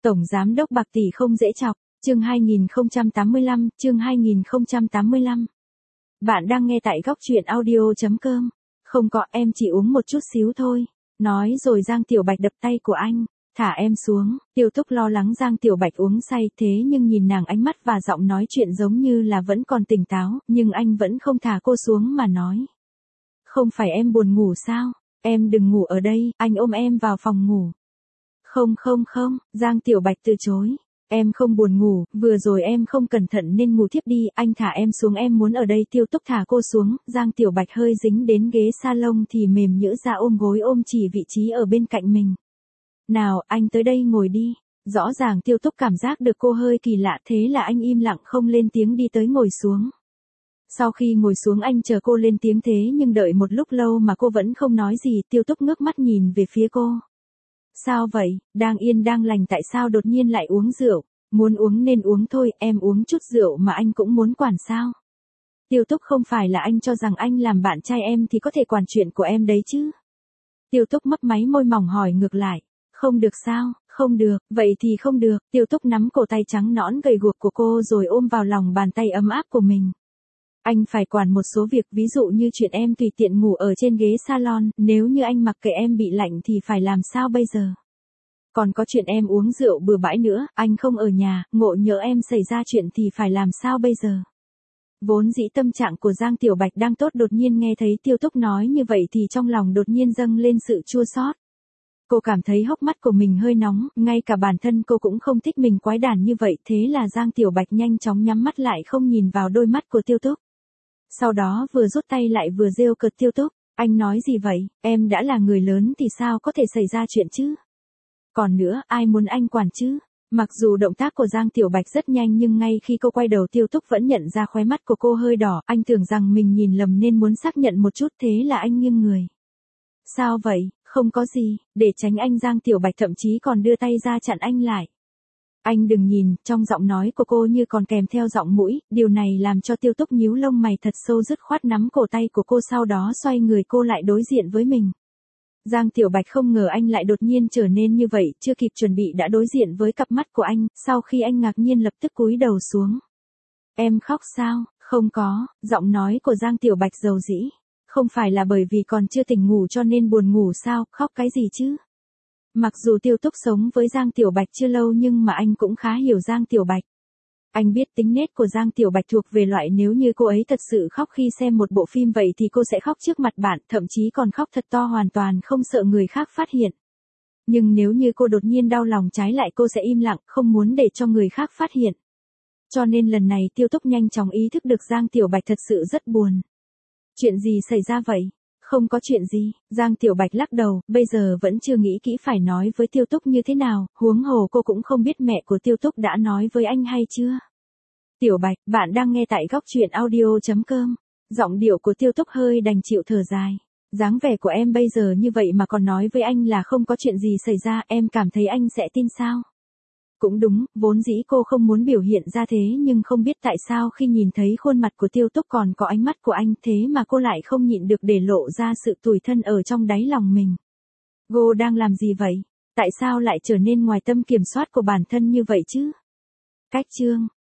Tổng giám đốc bạc tỷ không dễ chọc, chương 2085, chương 2085. Bạn đang nghe tại góc truyện audio.com. Không có, em chỉ uống một chút xíu thôi. Nói rồi Giang Tiểu Bạch đập tay của anh. Thả em xuống. Tiêu Túc lo lắng Giang Tiểu Bạch uống say, thế nhưng nhìn nàng ánh mắt và giọng nói chuyện giống như là vẫn còn tỉnh táo, nhưng anh vẫn không thả cô xuống mà nói. Không phải em buồn ngủ sao? Em đừng ngủ ở đây, anh ôm em vào phòng ngủ. Không, Giang Tiểu Bạch từ chối. Em không buồn ngủ, vừa rồi em không cẩn thận nên ngủ thiếp đi, anh thả em xuống, em muốn ở đây. Tiêu Túc thả cô xuống, Giang Tiểu Bạch hơi dính đến ghế salon thì mềm nhũn ra ôm gối ôm chỉ vị trí ở bên cạnh mình. Nào, anh tới đây ngồi đi. Rõ ràng Tiêu Túc cảm giác được cô hơi kỳ lạ, thế là anh im lặng không lên tiếng đi tới ngồi xuống. Sau khi ngồi xuống anh chờ cô lên tiếng, thế nhưng đợi một lúc lâu mà cô vẫn không nói gì. Tiêu Túc ngước mắt nhìn về phía cô. Sao vậy, đang yên đang lành tại sao đột nhiên lại uống rượu? Muốn uống nên uống thôi, em uống chút rượu mà anh cũng muốn quản sao? Tiêu Túc, không phải là anh cho rằng anh làm bạn trai em thì có thể quản chuyện của em đấy chứ? Tiêu Túc mấp máy môi mỏng hỏi ngược lại. Không được sao? Không được, vậy thì không được. Tiêu Túc nắm cổ tay trắng nõn gầy guộc của cô rồi ôm vào lòng bàn tay ấm áp của mình. Anh phải quản một số việc, ví dụ như chuyện em tùy tiện ngủ ở trên ghế salon, nếu như anh mặc kệ em bị lạnh thì phải làm sao bây giờ? Còn có chuyện em uống rượu bừa bãi nữa, anh không ở nhà, ngộ nhỡ em xảy ra chuyện thì phải làm sao bây giờ? Vốn dĩ tâm trạng của Giang Tiểu Bạch đang tốt, đột nhiên nghe thấy Tiêu Túc nói như vậy thì trong lòng đột nhiên dâng lên sự chua xót. Cô cảm thấy hốc mắt của mình hơi nóng, ngay cả bản thân cô cũng không thích mình quái đản như vậy, thế là Giang Tiểu Bạch nhanh chóng nhắm mắt lại không nhìn vào đôi mắt của Tiêu Túc. Sau đó vừa rút tay lại vừa rêu cợt Tiêu Túc, anh nói gì vậy, em đã là người lớn thì sao có thể xảy ra chuyện chứ? Còn nữa, ai muốn anh quản chứ? Mặc dù động tác của Giang Tiểu Bạch rất nhanh nhưng ngay khi cô quay đầu Tiêu Túc vẫn nhận ra khóe mắt của cô hơi đỏ, anh tưởng rằng mình nhìn lầm nên muốn xác nhận một chút, thế là anh nghiêng người. Sao vậy, không có gì, để tránh anh. Giang Tiểu Bạch thậm chí còn đưa tay ra chặn anh lại. Anh đừng nhìn, trong giọng nói của cô như còn kèm theo giọng mũi, điều này làm cho Tiêu Túc nhíu lông mày thật sâu, dứt khoát nắm cổ tay của cô, sau đó xoay người cô lại đối diện với mình. Giang Tiểu Bạch không ngờ anh lại đột nhiên trở nên như vậy, chưa kịp chuẩn bị đã đối diện với cặp mắt của anh, sau khi anh ngạc nhiên lập tức cúi đầu xuống. Em khóc sao? Không có, giọng nói của Giang Tiểu Bạch dầu dĩ. Không phải là bởi vì còn chưa tỉnh ngủ cho nên buồn ngủ sao, khóc cái gì chứ? Mặc dù Tiêu Túc sống với Giang Tiểu Bạch chưa lâu nhưng mà anh cũng khá hiểu Giang Tiểu Bạch. Anh biết tính nết của Giang Tiểu Bạch thuộc về loại nếu như cô ấy thật sự khóc khi xem một bộ phim vậy thì cô sẽ khóc trước mặt bạn, thậm chí còn khóc thật to hoàn toàn không sợ người khác phát hiện. Nhưng nếu như cô đột nhiên đau lòng trái lại cô sẽ im lặng, không muốn để cho người khác phát hiện. Cho nên lần này Tiêu Túc nhanh chóng ý thức được Giang Tiểu Bạch thật sự rất buồn. Chuyện gì xảy ra vậy? Không có chuyện gì, Giang Tiểu Bạch lắc đầu, bây giờ vẫn chưa nghĩ kỹ phải nói với Tiêu Túc như thế nào, huống hồ cô cũng không biết mẹ của Tiêu Túc đã nói với anh hay chưa. Tiểu Bạch, bạn đang nghe tại góc truyện audio.com. Giọng điệu của Tiêu Túc hơi đành chịu thở dài. Dáng vẻ của em bây giờ như vậy mà còn nói với anh là không có chuyện gì xảy ra, em cảm thấy anh sẽ tin sao? Cũng đúng, vốn dĩ cô không muốn biểu hiện ra thế nhưng không biết tại sao khi nhìn thấy khuôn mặt của Tiêu Túc còn có ánh mắt của anh thế mà cô lại không nhịn được để lộ ra sự tủi thân ở trong đáy lòng mình. Cô đang làm gì vậy? Tại sao lại trở nên ngoài tâm kiểm soát của bản thân như vậy chứ? Cách chương